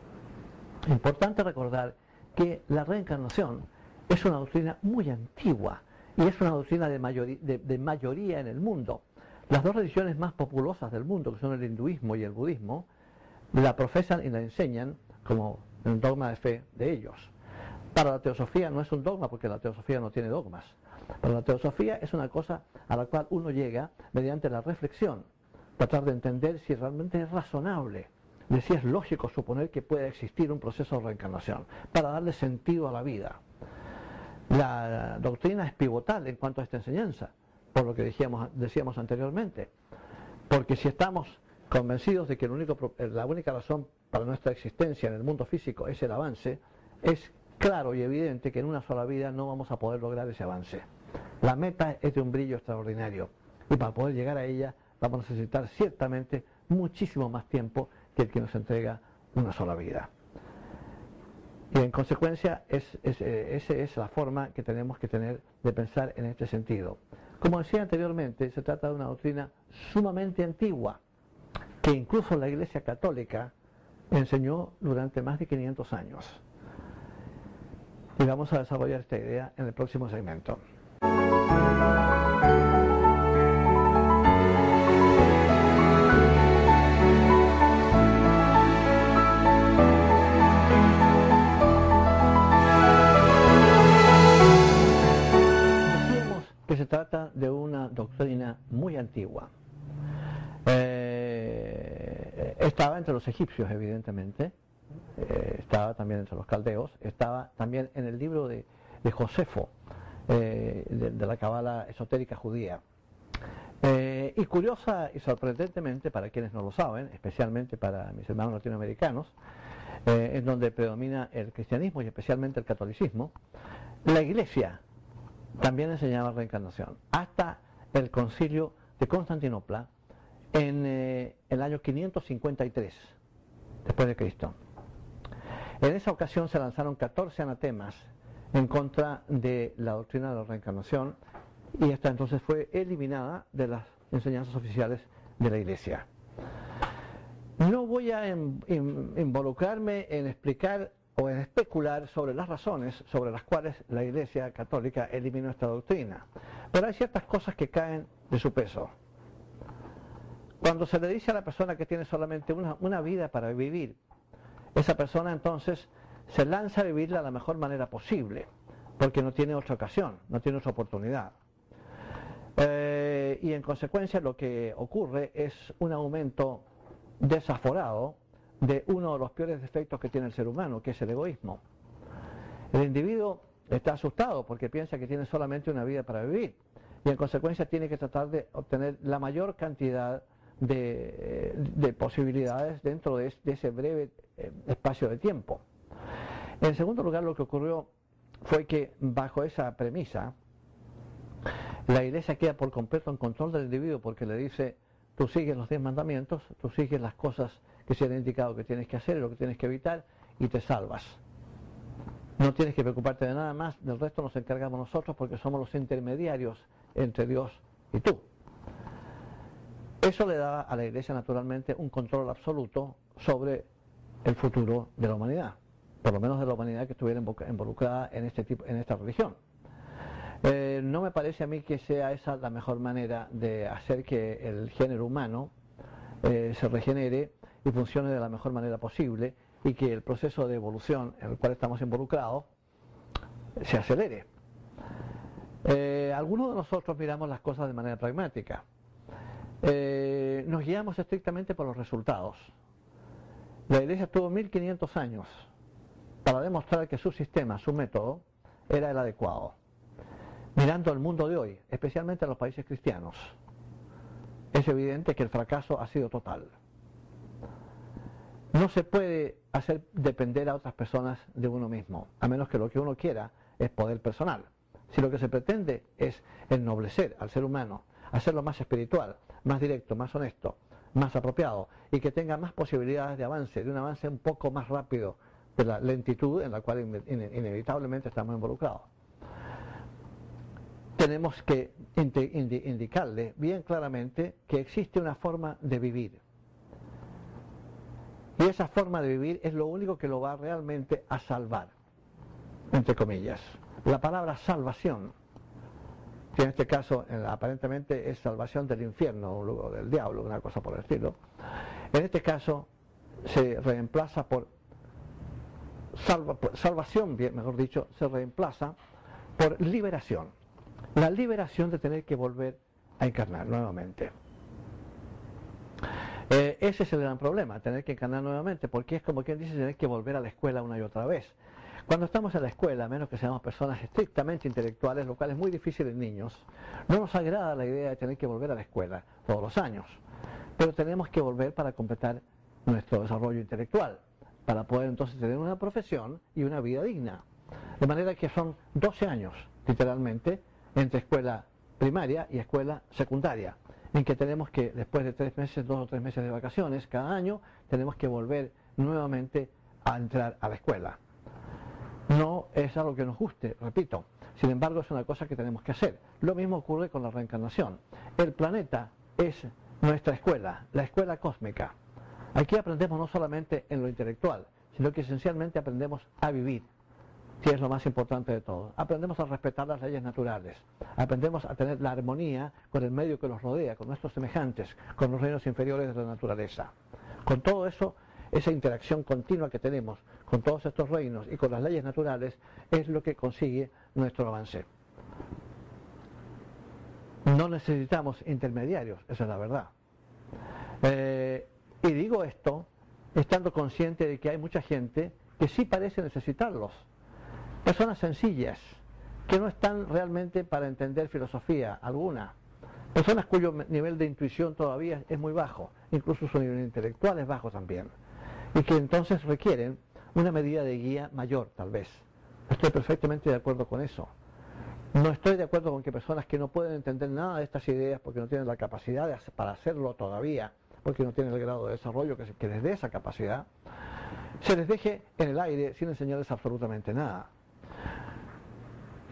Importante recordar que la reencarnación es una doctrina muy antigua y es una doctrina de mayoría, de, de mayoría en el mundo. Las dos religiones más populosas del mundo, que son el hinduismo y el budismo, la profesan y la enseñan como un dogma de fe de ellos. Para la teosofía no es un dogma porque la teosofía no tiene dogmas. Pero la teosofía es una cosa a la cual uno llega mediante la reflexión, tratar de entender si realmente es razonable, de si es lógico suponer que puede existir un proceso de reencarnación, para darle sentido a la vida. La doctrina es pivotal en cuanto a esta enseñanza, por lo que decíamos, decíamos anteriormente, porque si estamos convencidos de que el único, la única razón para nuestra existencia en el mundo físico es el avance, es claro y evidente que en una sola vida no vamos a poder lograr ese avance. La meta es de un brillo extraordinario y para poder llegar a ella vamos a necesitar ciertamente muchísimo más tiempo que el que nos entrega una sola vida. Y en consecuencia es, es, eh, esa es la forma que tenemos que tener de pensar en este sentido. Como decía anteriormente, se trata de una doctrina sumamente antigua, que incluso la Iglesia Católica enseñó durante más de quinientos años. Y vamos a desarrollar esta idea en el próximo segmento. Decíamos que se trata de una doctrina muy antigua. Eh, estaba entre los egipcios, evidentemente, eh, estaba también entre los caldeos, estaba también en el libro de, de Josefo, eh, de, de la Cábala esotérica judía. Eh, y curiosa y sorprendentemente, para quienes no lo saben, especialmente para mis hermanos latinoamericanos, eh, en donde predomina el cristianismo y especialmente el catolicismo, la Iglesia también enseñaba reencarnación, hasta el concilio de Constantinopla, en eh, el año quinientos cincuenta y tres después de Cristo. En esa ocasión se lanzaron catorce anatemas en contra de la doctrina de la reencarnación, y esta entonces fue eliminada de las enseñanzas oficiales de la Iglesia. No voy a in, in, involucrarme en explicar o en especular sobre las razones sobre las cuales la Iglesia Católica eliminó esta doctrina, pero hay ciertas cosas que caen de su peso. Cuando se le dice a la persona que tiene solamente una, una vida para vivir, esa persona entonces se lanza a vivirla de la mejor manera posible, porque no tiene otra ocasión, no tiene otra oportunidad. Eh, y en consecuencia lo que ocurre es un aumento desaforado de uno de los peores defectos que tiene el ser humano, que es el egoísmo. El individuo está asustado porque piensa que tiene solamente una vida para vivir, y en consecuencia tiene que tratar de obtener la mayor cantidad de, de posibilidades dentro de, de ese breve eh, espacio de tiempo. En segundo lugar, lo que ocurrió fue que bajo esa premisa la Iglesia queda por completo en control del individuo, porque le dice: tú sigues los diez mandamientos, tú sigues las cosas que se han indicado que tienes que hacer y lo que tienes que evitar, y te salvas. No tienes que preocuparte de nada más, del resto nos encargamos nosotros, porque somos los intermediarios entre Dios y tú. Eso le da a la Iglesia naturalmente un control absoluto sobre el futuro de la humanidad, por lo menos de la humanidad que estuviera involucrada en este tipo, en esta religión. Eh, no me parece a mí que sea esa la mejor manera de hacer que el género humano eh, se regenere y funcione de la mejor manera posible, y que el proceso de evolución en el cual estamos involucrados se acelere. Eh, algunos de nosotros miramos las cosas de manera pragmática. Eh, nos guiamos estrictamente por los resultados. La Iglesia tuvo mil quinientos años para demostrar que su sistema, su método, era el adecuado. Mirando el mundo de hoy, especialmente en los países cristianos, es evidente que el fracaso ha sido total. No se puede hacer depender a otras personas de uno mismo, a menos que lo que uno quiera es poder personal. Si lo que se pretende es ennoblecer al ser humano, hacerlo más espiritual, más directo, más honesto, más apropiado, y que tenga más posibilidades de avance, de un avance un poco más rápido de la lentitud en la cual inevitablemente estamos involucrados, tenemos que indicarle bien claramente que existe una forma de vivir. Y esa forma de vivir es lo único que lo va realmente a salvar, entre comillas. La palabra salvación, que en este caso aparentemente es salvación del infierno o del diablo, una cosa por el estilo, en este caso se reemplaza por salva, salvación, bien, mejor dicho, se reemplaza por liberación. La liberación de tener que volver a encarnar nuevamente. Eh, ese es el gran problema, tener que encarnar nuevamente, porque es como quien dice tener que volver a la escuela una y otra vez. Cuando estamos en la escuela, a menos que seamos personas estrictamente intelectuales, lo cual es muy difícil en niños, no nos agrada la idea de tener que volver a la escuela todos los años, pero tenemos que volver para completar nuestro desarrollo intelectual, para poder entonces tener una profesión y una vida digna. De manera que son doce años, literalmente, entre escuela primaria y escuela secundaria, en que tenemos que, después de tres meses, dos o tres meses de vacaciones cada año, tenemos que volver nuevamente a entrar a la escuela. No es algo que nos guste, repito, sin embargo es una cosa que tenemos que hacer. Lo mismo ocurre con la reencarnación. El planeta es nuestra escuela, la escuela cósmica. Aquí aprendemos no solamente en lo intelectual, sino que esencialmente aprendemos a vivir, que es lo más importante de todo. Aprendemos a respetar las leyes naturales, aprendemos a tener la armonía con el medio que nos rodea, con nuestros semejantes, con los reinos inferiores de la naturaleza. Con todo eso, esa interacción continua que tenemos con todos estos reinos y con las leyes naturales es lo que consigue nuestro avance. No necesitamos intermediarios, esa es la verdad. Eh, y digo esto estando consciente de que hay mucha gente que sí parece necesitarlos. Personas sencillas, que no están realmente para entender filosofía alguna. Personas cuyo nivel de intuición todavía es muy bajo, incluso su nivel intelectual es bajo también. Y que entonces requieren una medida de guía mayor, tal vez. Estoy perfectamente de acuerdo con eso. No estoy de acuerdo con que personas que no pueden entender nada de estas ideas porque no tienen la capacidad de hacer, para hacerlo todavía, porque no tienen el grado de desarrollo que, que les dé esa capacidad, se les deje en el aire sin enseñarles absolutamente nada.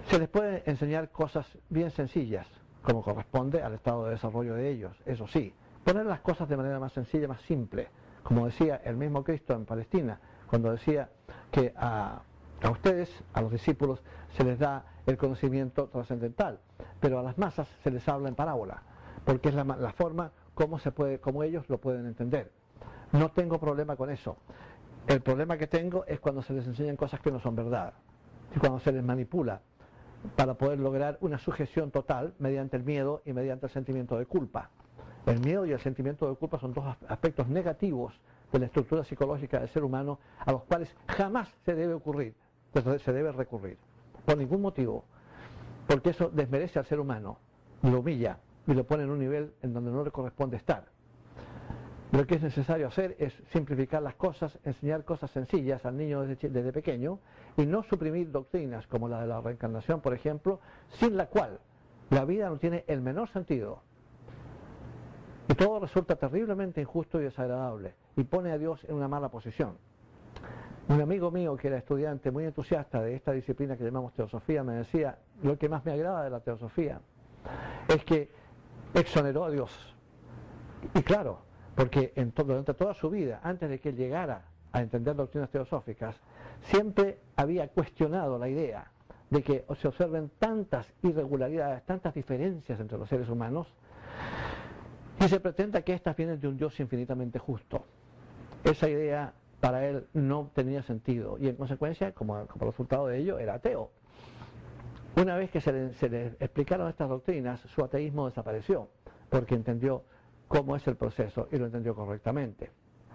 Se les puede enseñar cosas bien sencillas, como corresponde al estado de desarrollo de ellos, eso sí. Poner las cosas de manera más sencilla, más simple. Como decía el mismo Cristo en Palestina, cuando decía que a, a ustedes, a los discípulos, se les da el conocimiento trascendental, pero a las masas se les habla en parábola, porque es la, la forma como, se puede, como ellos lo pueden entender. No tengo problema con eso. El problema que tengo es cuando se les enseñan cosas que no son verdad, y cuando se les manipula para poder lograr una sujeción total mediante el miedo y mediante el sentimiento de culpa. El miedo y el sentimiento de culpa son dos aspectos negativos de la estructura psicológica del ser humano a los cuales jamás se debe ocurrir, se debe recurrir, por ningún motivo, porque eso desmerece al ser humano, lo humilla y lo pone en un nivel en donde no le corresponde estar. Lo que es necesario hacer es simplificar las cosas, enseñar cosas sencillas al niño desde, desde pequeño y no suprimir doctrinas como la de la reencarnación, por ejemplo, sin la cual la vida no tiene el menor sentido. Y todo resulta terriblemente injusto y desagradable y pone a Dios en una mala posición. Un amigo mío que era estudiante muy entusiasta de esta disciplina que llamamos teosofía me decía, lo que más me agrada de la teosofía es que exoneró a Dios. Y claro, porque en todo, durante toda su vida, antes de que él llegara a entender doctrinas teosóficas, siempre había cuestionado la idea de que se observen tantas irregularidades, tantas diferencias entre los seres humanos, y se pretenda que éstas vienen de un Dios infinitamente justo. Esa idea para él no tenía sentido y en consecuencia, como, como resultado de ello, era ateo. Una vez que se le, se le explicaron estas doctrinas, su ateísmo desapareció, porque entendió cómo es el proceso y lo entendió correctamente.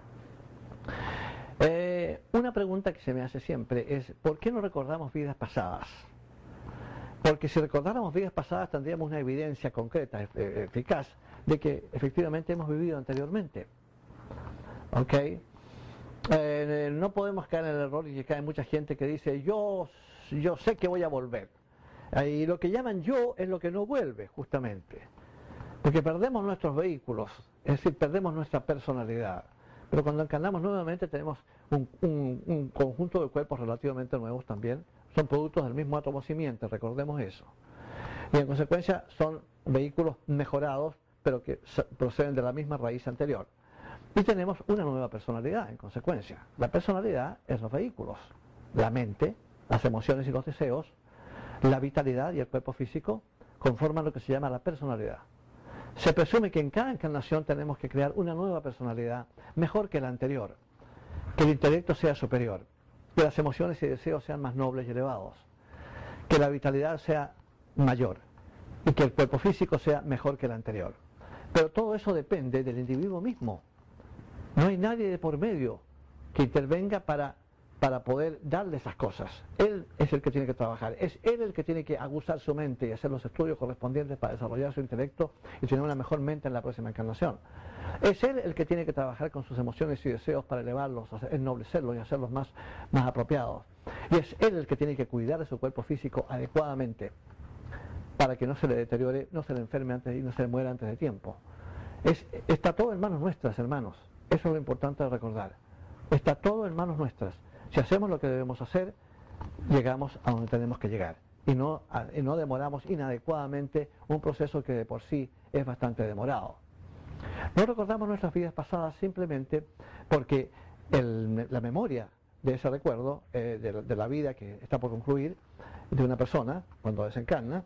Eh, una pregunta que se me hace siempre es, ¿por qué no recordamos vidas pasadas? Porque si recordáramos vidas pasadas tendríamos una evidencia concreta, e eficaz, de que efectivamente hemos vivido anteriormente. ¿Ok? Eh, no podemos caer en el error y que cae mucha gente que dice, yo, yo sé que voy a volver. Y lo que llaman yo es lo que no vuelve, justamente. Porque perdemos nuestros vehículos, es decir, perdemos nuestra personalidad. Pero cuando encarnamos nuevamente tenemos un, un, un conjunto de cuerpos relativamente nuevos también. Son productos del mismo átomo simiente, recordemos eso. Y en consecuencia son vehículos mejorados, pero que proceden de la misma raíz anterior. Y tenemos una nueva personalidad, en consecuencia. La personalidad es los vehículos, la mente, las emociones y los deseos, la vitalidad y el cuerpo físico conforman lo que se llama la personalidad. Se presume que en cada encarnación tenemos que crear una nueva personalidad mejor que la anterior, que el intelecto sea superior, que las emociones y deseos sean más nobles y elevados, que la vitalidad sea mayor y que el cuerpo físico sea mejor que el anterior. Pero todo eso depende del individuo mismo. No hay nadie de por medio que intervenga para, para poder darle esas cosas. Él es el que tiene que trabajar, es él el que tiene que aguzar su mente y hacer los estudios correspondientes para desarrollar su intelecto y tener una mejor mente en la próxima encarnación. Es él el que tiene que trabajar con sus emociones y deseos para elevarlos, ennoblecerlos y hacerlos más, más apropiados. Y es él el que tiene que cuidar de su cuerpo físico adecuadamente para que no se le deteriore, no se le enferme antes y no se le muera antes de tiempo. Es, está todo en manos nuestras, hermanos. Eso es lo importante de recordar. Está todo en manos nuestras. Si hacemos lo que debemos hacer, llegamos a donde tenemos que llegar. Y no, y no demoramos inadecuadamente un proceso que de por sí es bastante demorado. No recordamos nuestras vidas pasadas simplemente porque el, la memoria de ese recuerdo, eh, de, de la vida que está por concluir, de una persona, cuando desencarna,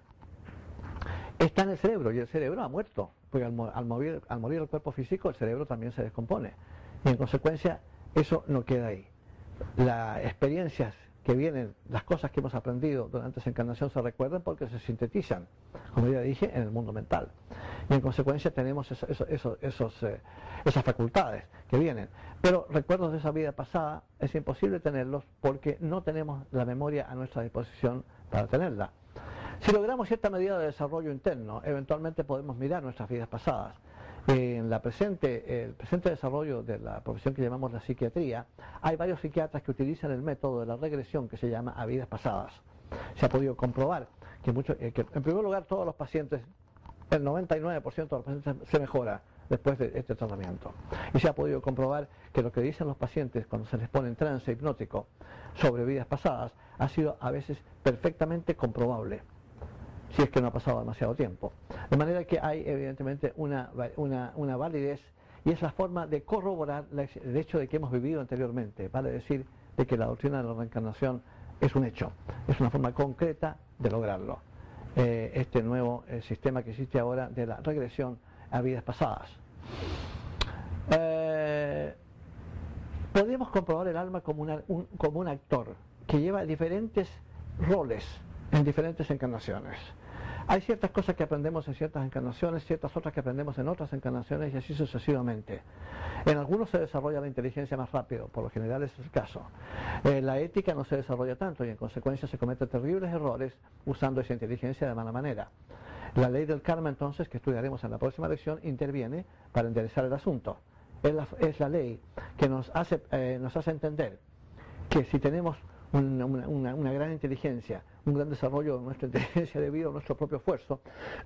está en el cerebro y el cerebro ha muerto, porque al, al, morir, al morir el cuerpo físico el cerebro también se descompone y en consecuencia eso no queda ahí. Las experiencias que vienen, las cosas que hemos aprendido durante esa encarnación se recuerdan porque se sintetizan, como ya dije, en el mundo mental. Y en consecuencia tenemos eso, eso, eso, esos, eh, esas facultades que vienen. Pero recuerdos de esa vida pasada es imposible tenerlos porque no tenemos la memoria a nuestra disposición para tenerla. Si logramos cierta medida de desarrollo interno, eventualmente podemos mirar nuestras vidas pasadas. En la presente, el presente desarrollo de la profesión que llamamos la psiquiatría, hay varios psiquiatras que utilizan el método de la regresión que se llama a vidas pasadas. Se ha podido comprobar que, mucho, eh, que en primer lugar todos los pacientes, el noventa y nueve por ciento de los pacientes se mejora después de este tratamiento. Y se ha podido comprobar que lo que dicen los pacientes cuando se les pone en trance hipnótico sobre vidas pasadas ha sido a veces perfectamente comprobable, si es que no ha pasado demasiado tiempo. De manera que hay evidentemente una, una, una validez, y es la forma de corroborar el hecho de que hemos vivido anteriormente, vale decir, de que la doctrina de la reencarnación es un hecho, es una forma concreta de lograrlo. Eh, este nuevo eh, sistema que existe ahora de la regresión a vidas pasadas. Eh, podemos comprobar el alma como, una, un, como un actor que lleva diferentes roles en diferentes encarnaciones. Hay ciertas cosas que aprendemos en ciertas encarnaciones, ciertas otras que aprendemos en otras encarnaciones, y así sucesivamente. En algunos se desarrolla la inteligencia más rápido, por lo general ese es el caso. Eh, la ética no se desarrolla tanto y en consecuencia se cometen terribles errores usando esa inteligencia de mala manera. La ley del karma, entonces, que estudiaremos en la próxima lección, interviene para enderezar el asunto. Es la, es la ley que nos hace, eh, nos hace entender que si tenemos Una, una, una gran inteligencia, un gran desarrollo de nuestra inteligencia debido a nuestro propio esfuerzo,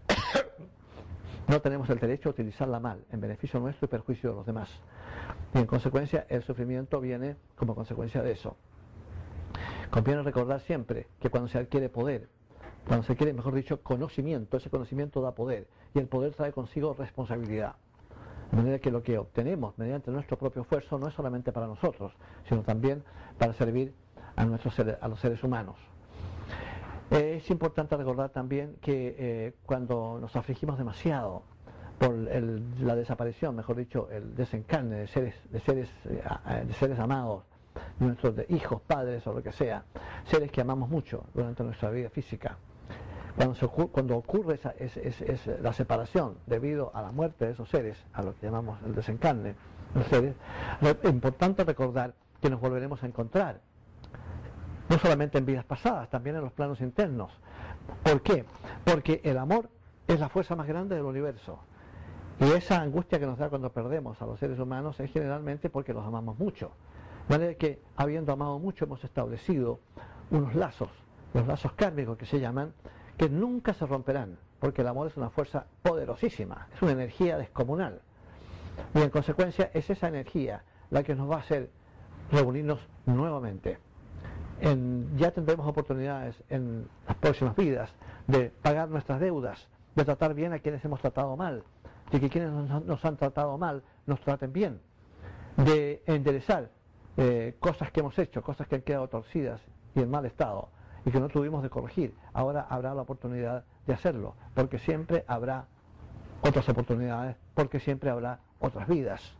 no tenemos el derecho a utilizarla mal, en beneficio nuestro y perjuicio de los demás. Y en consecuencia el sufrimiento viene como consecuencia de eso. Conviene recordar siempre que cuando se adquiere poder, cuando se adquiere, mejor dicho, conocimiento, ese conocimiento da poder, y el poder trae consigo responsabilidad. De manera que lo que obtenemos mediante nuestro propio esfuerzo no es solamente para nosotros, sino también para servir a, nuestros seres, a los seres humanos. Eh, es importante recordar también que eh, cuando nos afligimos demasiado por el, la desaparición, mejor dicho, el desencarne de seres, de seres, eh, de seres amados, nuestros de hijos, padres o lo que sea, seres que amamos mucho durante nuestra vida física, cuando, se ocurre, cuando ocurre esa, es, es, es la separación debido a la muerte de esos seres, a lo que llamamos el desencarne de los seres, es importante recordar que nos volveremos a encontrar, no solamente en vidas pasadas, también en los planos internos. ¿Por qué? Porque el amor es la fuerza más grande del universo. Y esa angustia que nos da cuando perdemos a los seres humanos es generalmente porque los amamos mucho. De manera que, habiendo amado mucho, hemos establecido unos lazos, los lazos kármicos que se llaman, que nunca se romperán, porque el amor es una fuerza poderosísima, es una energía descomunal. Y en consecuencia es esa energía la que nos va a hacer reunirnos nuevamente. En, ya tendremos oportunidades en las próximas vidas de pagar nuestras deudas, de tratar bien a quienes hemos tratado mal, de que quienes nos, nos han tratado mal nos traten bien, de enderezar eh, cosas que hemos hecho, cosas que han quedado torcidas y en mal estado y que no tuvimos de corregir. Ahora habrá la oportunidad de hacerlo, porque siempre habrá otras oportunidades, porque siempre habrá otras vidas.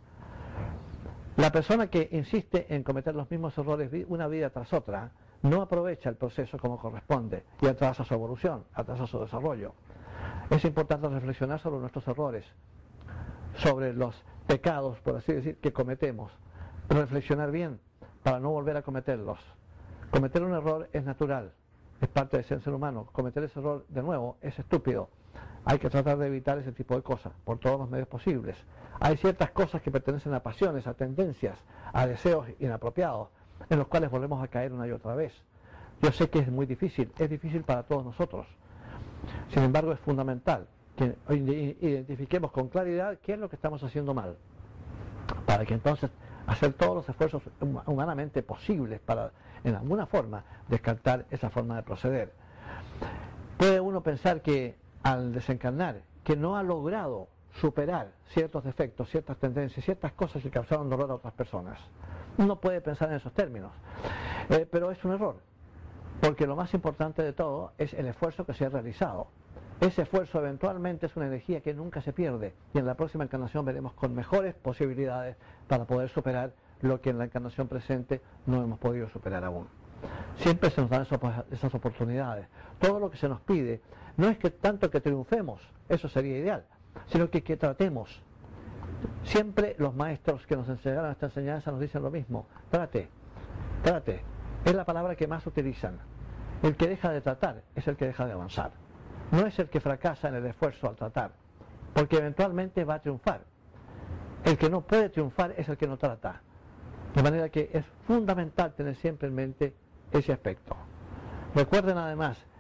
La persona que insiste en cometer los mismos errores una vida tras otra no aprovecha el proceso como corresponde y atrasa su evolución, atrasa su desarrollo. Es importante reflexionar sobre nuestros errores, sobre los pecados, por así decir, que cometemos. Reflexionar bien para no volver a cometerlos. Cometer un error es natural, es parte del ser humano. Cometer ese error de nuevo es estúpido. Hay que tratar de evitar ese tipo de cosas por todos los medios posibles. Hay ciertas cosas que pertenecen a pasiones, a tendencias, a deseos inapropiados, en los cuales volvemos a caer una y otra vez. Yo sé que es muy difícil, es difícil para todos nosotros. Sin embargo, es fundamental que identifiquemos con claridad qué es lo que estamos haciendo mal, para que entonces hacer todos los esfuerzos humanamente posibles para, en alguna forma, descartar esa forma de proceder. Puede uno pensar que al desencarnar, que no ha logrado superar ciertos defectos, ciertas tendencias, ciertas cosas que causaron dolor a otras personas. Uno puede pensar en esos términos, eh, pero es un error, porque lo más importante de todo es el esfuerzo que se ha realizado. Ese esfuerzo eventualmente es una energía que nunca se pierde, y en la próxima encarnación veremos con mejores posibilidades para poder superar lo que en la encarnación presente no hemos podido superar aún. Siempre se nos dan esas oportunidades. Todo lo que se nos pide no es que tanto que triunfemos, eso sería ideal, sino que, que tratemos. Siempre los maestros que nos enseñaron esta enseñanza nos dicen lo mismo: trate, trate, es la palabra que más utilizan. El que deja de tratar es el que deja de avanzar, no es el que fracasa en el esfuerzo al tratar, porque eventualmente va a triunfar. El que no puede triunfar es el que no trata. De manera que es fundamental tener siempre en mente ese aspecto. Recuerden además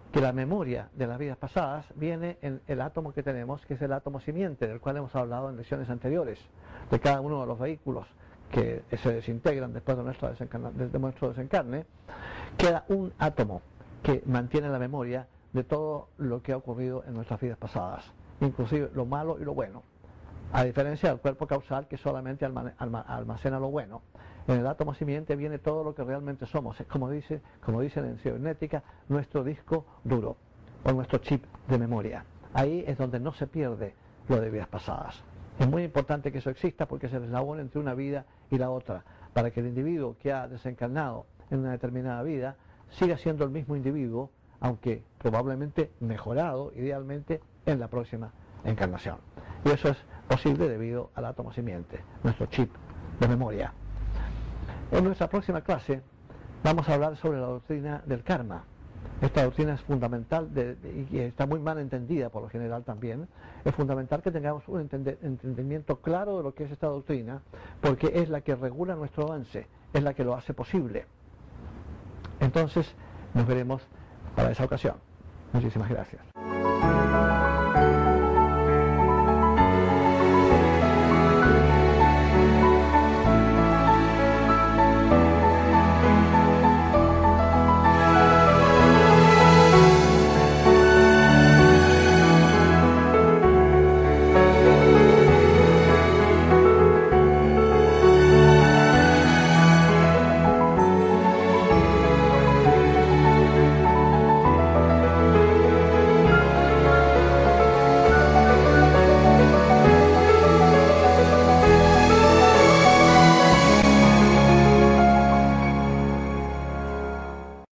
que la memoria de las vidas pasadas viene en el átomo que tenemos, que es el átomo simiente, del cual hemos hablado en lecciones anteriores, de cada uno de los vehículos que se desintegran después de nuestro, de nuestro desencarne. Queda un átomo que mantiene la memoria de todo lo que ha ocurrido en nuestras vidas pasadas, inclusive lo malo y lo bueno, a diferencia del cuerpo causal, que solamente almacena lo bueno. En el átomo simiente viene todo lo que realmente somos, es como dice, como dicen en cibernética, nuestro disco duro o nuestro chip de memoria. Ahí es donde no se pierde lo de vidas pasadas. Es muy importante que eso exista, porque es el eslabón entre una vida y la otra, para que el individuo que ha desencarnado en una determinada vida siga siendo el mismo individuo, aunque probablemente mejorado, idealmente, en la próxima encarnación. Y eso es posible debido al átomo simiente, nuestro chip de memoria. En nuestra próxima clase vamos a hablar sobre la doctrina del karma. Esta doctrina es fundamental de, de, y está muy mal entendida por lo general también. Es fundamental que tengamos un entende, entendimiento claro de lo que es esta doctrina, porque es la que regula nuestro avance, es la que lo hace posible. Entonces nos veremos para esa ocasión. Muchísimas gracias.